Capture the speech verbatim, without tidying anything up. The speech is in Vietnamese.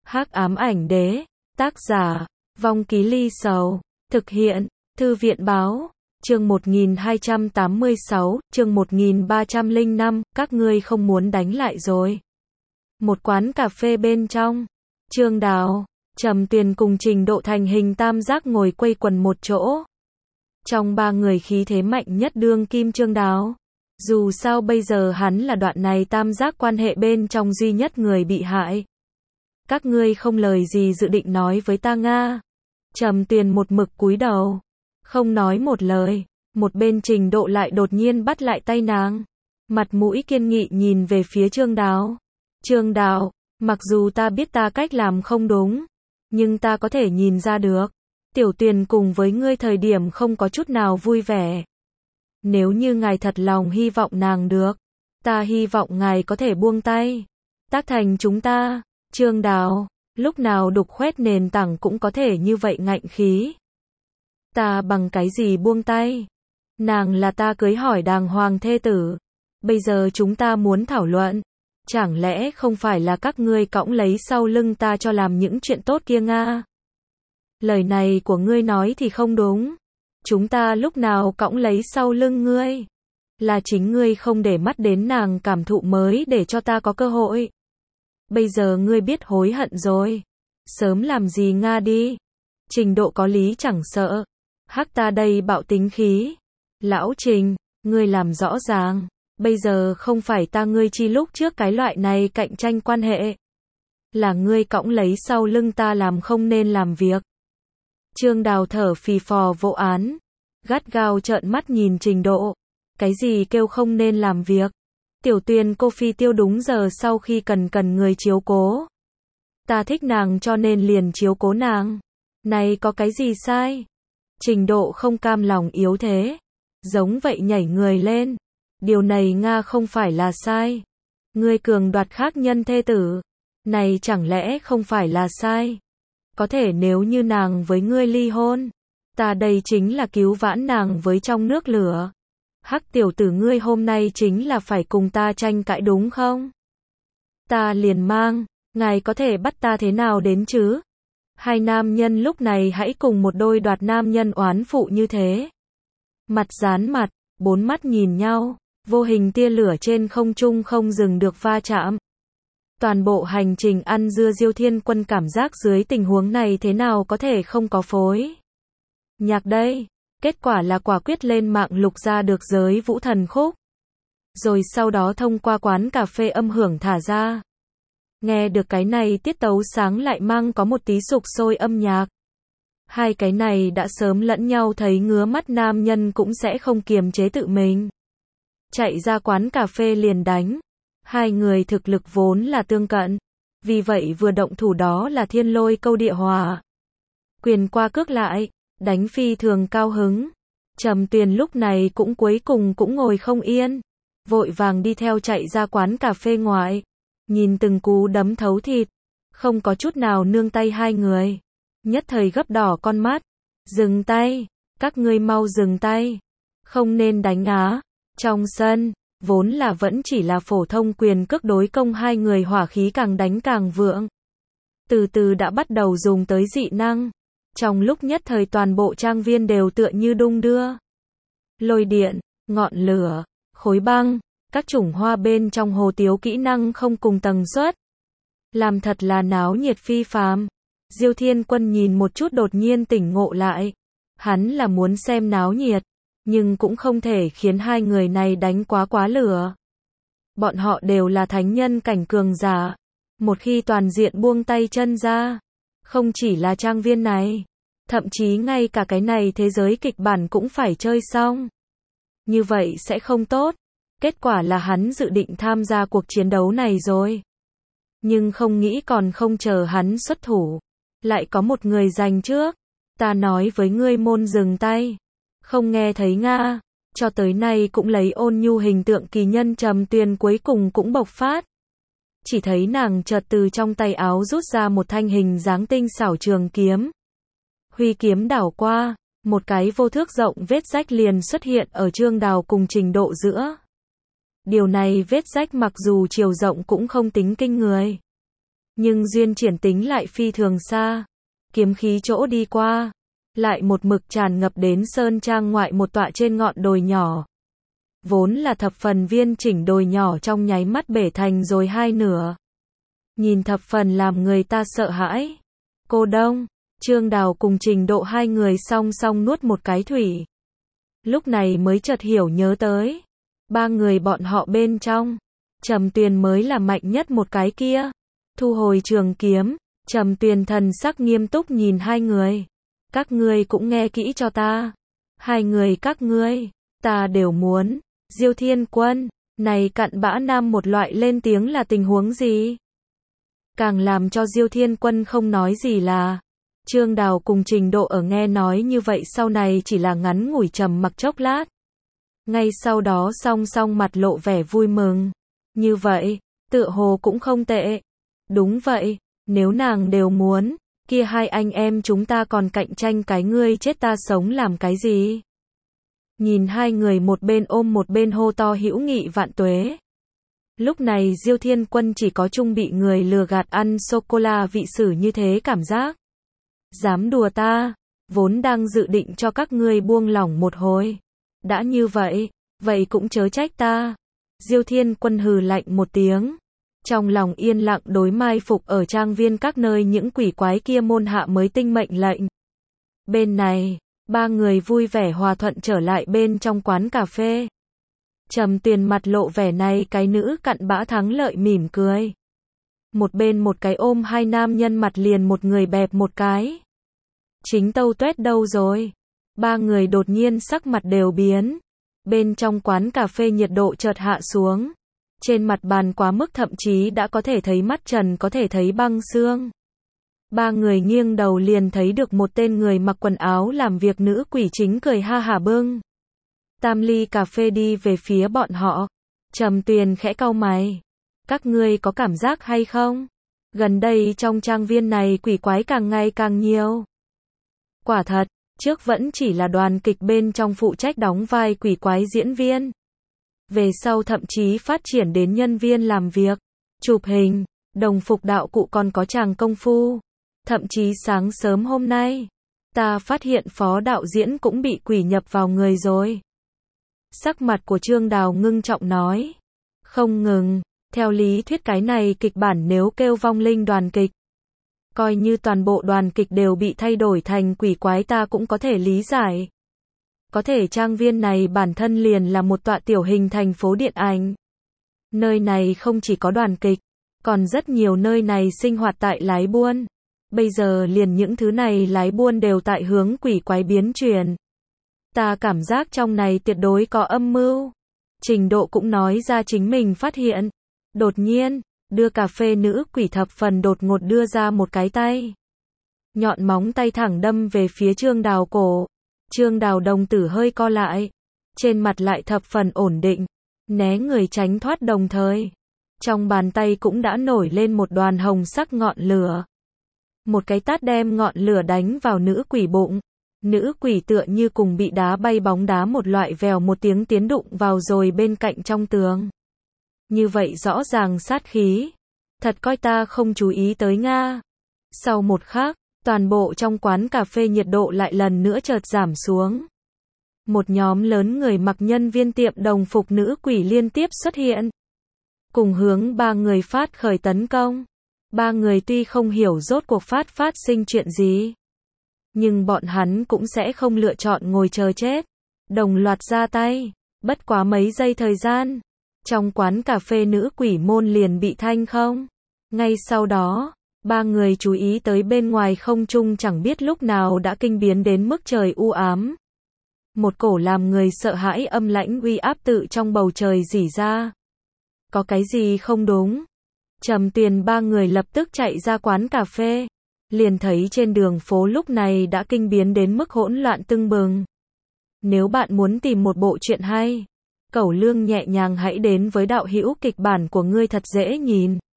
Hắc ám ảnh đế, tác giả, Vong Ký Ly Sầu, thực hiện, Thư viện báo, chương một nghìn hai trăm tám mươi sáu, chương một nghìn ba trăm lẻ năm, các ngươi không muốn đánh lại rồi. Một quán cà phê bên trong, Trương Đào, Trầm Tuyền cùng Trình Độ thành hình tam giác ngồi quây quần một chỗ. Trong ba người khí thế mạnh nhất đương kim Trương Đào. Dù sao bây giờ hắn là đoạn này tam giác quan hệ bên trong duy nhất người bị hại. Các ngươi không lời gì dự định nói với ta nga. Trầm Tuyền một mực cúi đầu, không nói một lời. Một bên Trình Độ lại đột nhiên bắt lại tay nàng, mặt mũi kiên nghị nhìn về phía Trương Đào. Trương Đào, mặc dù ta biết ta cách làm không đúng, nhưng ta có thể nhìn ra được, Tiểu Tuyền cùng với ngươi thời điểm không có chút nào vui vẻ. Nếu như ngài thật lòng hy vọng nàng được, ta hy vọng ngài có thể buông tay, tác thành chúng ta. Trương Đào, lúc nào đục khoét nền tảng cũng có thể như vậy ngạnh khí. Ta bằng cái gì buông tay? Nàng là ta cưới hỏi đàng hoàng thê tử. Bây giờ chúng ta muốn thảo luận, chẳng lẽ không phải là các ngươi cõng lấy sau lưng ta cho làm những chuyện tốt kia nga? Lời này của ngươi nói thì không đúng. Chúng ta lúc nào cõng lấy sau lưng ngươi? Là chính ngươi không để mắt đến nàng cảm thụ mới để cho ta có cơ hội. Bây giờ ngươi biết hối hận rồi. Sớm làm gì nga đi. Trình Độ có lý chẳng sợ. Hắc ta đây bạo tính khí. Lão Trình, ngươi làm rõ ràng. Bây giờ không phải ta ngươi chi lúc trước cái loại này cạnh tranh quan hệ. Là ngươi cõng lấy sau lưng ta làm không nên làm việc. Trương Đào thở phì phò vô án, gắt gao trợn mắt nhìn Trình Độ. Cái gì kêu không nên làm việc? Tiểu Tuyền cô phi tiêu đúng giờ sau khi cần cần người chiếu cố. Ta thích nàng cho nên liền chiếu cố nàng. Này có cái gì sai? Trình Độ không cam lòng yếu thế, giống vậy nhảy người lên. Điều này nga không phải là sai. Ngươi cường đoạt khác nhân thê tử, này chẳng lẽ không phải là sai? Có thể nếu như nàng với ngươi ly hôn, ta đây chính là cứu vãn nàng với trong nước lửa. Hắc tiểu tử ngươi hôm nay chính là phải cùng ta tranh cãi đúng không? Ta liền mang, ngài có thể bắt ta thế nào đến chứ? Hai nam nhân lúc này hãy cùng một đôi đoạt nam nhân oán phụ như thế. Mặt dán mặt, bốn mắt nhìn nhau, vô hình tia lửa trên không trung không dừng được va chạm. Toàn bộ hành trình ăn dưa Diêu Thiên Quân cảm giác dưới tình huống này thế nào có thể không có phối nhạc đây. Kết quả là quả quyết lên mạng lục ra được giới vũ thần khúc. Rồi sau đó thông qua quán cà phê âm hưởng thả ra. Nghe được cái này tiết tấu sáng lại mang có một tí sục sôi âm nhạc. Hai cái này đã sớm lẫn nhau thấy ngứa mắt nam nhân cũng sẽ không kiềm chế tự mình. Chạy ra quán cà phê liền đánh. Hai người thực lực vốn là tương cận. Vì vậy vừa động thủ đó là thiên lôi câu địa hòa. Quyền qua cước lại, đánh phi thường cao hứng. Trầm Tuyền lúc này cũng cuối cùng cũng ngồi không yên. Vội vàng đi theo chạy ra quán cà phê ngoại. Nhìn từng cú đấm thấu thịt. Không có chút nào nương tay hai người. Nhất thời gấp đỏ con mắt. Dừng tay. Các ngươi mau dừng tay. Không nên đánh á. Trong sân, vốn là vẫn chỉ là phổ thông quyền cước đối công hai người hỏa khí càng đánh càng vượng. Từ từ đã bắt đầu dùng tới dị năng. Trong lúc nhất thời toàn bộ trang viên đều tựa như đung đưa. Lôi điện, ngọn lửa, khối băng, các chủng hoa bên trong hồ tiếu kỹ năng không cùng tần suất. Làm thật là náo nhiệt phi phàm. Diêu Thiên Quân nhìn một chút đột nhiên tỉnh ngộ lại. Hắn là muốn xem náo nhiệt, nhưng cũng không thể khiến hai người này đánh quá quá lửa. Bọn họ đều là thánh nhân cảnh cường giả. Một khi toàn diện buông tay chân ra, không chỉ là trang viên này, thậm chí ngay cả cái này thế giới kịch bản cũng phải chơi xong. Như vậy sẽ không tốt. Kết quả là hắn dự định tham gia cuộc chiến đấu này rồi. Nhưng không nghĩ còn không chờ hắn xuất thủ, lại có một người giành trước. Ta nói với ngươi môn dừng tay. Không nghe thấy nga. Cho tới nay cũng lấy ôn nhu hình tượng kỳ nhân Trầm Tuyền cuối cùng cũng bộc phát. Chỉ thấy nàng chợt từ trong tay áo rút ra một thanh hình dáng tinh xảo trường kiếm. Huy kiếm đảo qua, một cái vô thước rộng vết rách liền xuất hiện ở Trương Đào cùng Trình Độ giữa. Điều này vết rách mặc dù chiều rộng cũng không tính kinh người. Nhưng duyên triển tính lại phi thường xa. Kiếm khí chỗ đi qua, lại một mực tràn ngập đến sơn trang ngoại một tọa trên ngọn đồi nhỏ. Vốn là thập phần viên chỉnh đồi nhỏ trong nháy mắt bể thành rồi hai nửa. Nhìn thập phần làm người ta sợ hãi. Cô Đông, Trương Đào cùng Trình Độ hai người song song nuốt một cái thủy. Lúc này mới chợt hiểu nhớ tới. Ba người bọn họ bên trong. Trầm Tuyền mới là mạnh nhất một cái kia. Thu hồi trường kiếm, Trầm Tuyền thần sắc nghiêm túc nhìn hai người. Các ngươi cũng nghe kỹ cho ta. Hai người các ngươi, ta đều muốn. Diêu Thiên Quân, này cặn bã nam một loại lên tiếng là tình huống gì? Càng làm cho Diêu Thiên Quân không nói gì là, Trương Đào cùng Trình Độ ở nghe nói như vậy sau này chỉ là ngắn ngủi trầm mặc chốc lát. Ngay sau đó song song mặt lộ vẻ vui mừng. Như vậy, tựa hồ cũng không tệ. Đúng vậy, nếu nàng đều muốn, kia hai anh em chúng ta còn cạnh tranh cái ngươi chết ta sống làm cái gì? Nhìn hai người một bên ôm một bên hô to hữu nghị vạn tuế. Lúc này Diêu Thiên Quân chỉ có chung bị người lừa gạt ăn sô-cô-la vị sử như thế cảm giác. Dám đùa ta, vốn đang dự định cho các ngươi buông lỏng một hồi. Đã như vậy, vậy cũng chớ trách ta. Diêu Thiên Quân hừ lạnh một tiếng. Trong lòng yên lặng đối mai phục ở trang viên các nơi những quỷ quái kia môn hạ mới tinh mệnh lệnh. Bên này, ba người vui vẻ hòa thuận trở lại bên trong quán cà phê. Trầm Tuyền mặt lộ vẻ này cái nữ cặn bã thắng lợi mỉm cười. Một bên một cái ôm hai nam nhân mặt liền một người bẹp một cái. Chính Tâu Tuét đâu rồi? Ba người đột nhiên sắc mặt đều biến. Bên trong quán cà phê nhiệt độ chợt hạ xuống. Trên mặt bàn quá mức thậm chí đã có thể thấy mắt trần có thể thấy băng xương. Ba người nghiêng đầu liền thấy được một tên người mặc quần áo làm việc nữ quỷ chính cười ha hả bưng tam ly cà phê đi về phía bọn họ. Trầm Tuyền khẽ cau mày. Các ngươi có cảm giác hay không? Gần đây trong trang viên này quỷ quái càng ngày càng nhiều. Quả thật, trước vẫn chỉ là đoàn kịch bên trong phụ trách đóng vai quỷ quái diễn viên. Về sau thậm chí phát triển đến nhân viên làm việc, chụp hình, đồng phục đạo cụ còn có chàng công phu. Thậm chí sáng sớm hôm nay, ta phát hiện phó đạo diễn cũng bị quỷ nhập vào người rồi. Sắc mặt của Trương Đào ngưng trọng nói. Không ngừng, theo lý thuyết cái này kịch bản nếu kêu vong linh đoàn kịch. Coi như toàn bộ đoàn kịch đều bị thay đổi thành quỷ quái ta cũng có thể lý giải. Có thể trang viên này bản thân liền là một tọa tiểu hình thành phố điện ảnh. Nơi này không chỉ có đoàn kịch, còn rất nhiều nơi này sinh hoạt tại lái buôn. Bây giờ liền những thứ này lái buôn đều tại hướng quỷ quái biến chuyển. Ta cảm giác trong này tuyệt đối có âm mưu. Trình Độ cũng nói ra chính mình phát hiện. Đột nhiên, đưa cà phê nữ quỷ thập phần đột ngột đưa ra một cái tay. Nhọn móng tay thẳng đâm về phía Trương Đào cổ. Trương Đào đồng tử hơi co lại. Trên mặt lại thập phần ổn định. Né người tránh thoát đồng thời. Trong bàn tay cũng đã nổi lên một đoàn hồng sắc ngọn lửa. Một cái tát đem ngọn lửa đánh vào nữ quỷ bụng. Nữ quỷ tựa như cùng bị đá bay bóng đá một loại vèo một tiếng tiến đụng vào rồi bên cạnh trong tường. Như vậy rõ ràng sát khí. Thật coi ta không chú ý tới Nga. Sau một khắc, toàn bộ trong quán cà phê nhiệt độ lại lần nữa chợt giảm xuống. Một nhóm lớn người mặc nhân viên tiệm đồng phục nữ quỷ liên tiếp xuất hiện. Cùng hướng ba người phát khởi tấn công. Ba người tuy không hiểu rốt cuộc phát phát sinh chuyện gì. Nhưng bọn hắn cũng sẽ không lựa chọn ngồi chờ chết. Đồng loạt ra tay. Bất quá mấy giây thời gian. Trong quán cà phê nữ quỷ môn liền bị thanh không. Ngay sau đó, ba người chú ý tới bên ngoài không trung chẳng biết lúc nào đã kinh biến đến mức trời u ám. Một cổ làm người sợ hãi âm lãnh uy áp tự trong bầu trời rỉ ra. Có cái gì không đúng? Trầm Tuyền ba người lập tức chạy ra quán cà phê. Liền thấy trên đường phố lúc này đã kinh biến đến mức hỗn loạn tưng bừng. Nếu bạn muốn tìm một bộ truyện hay, Cẩu Lương nhẹ nhàng hãy đến với đạo hữu kịch bản của ngươi thật dễ nhìn.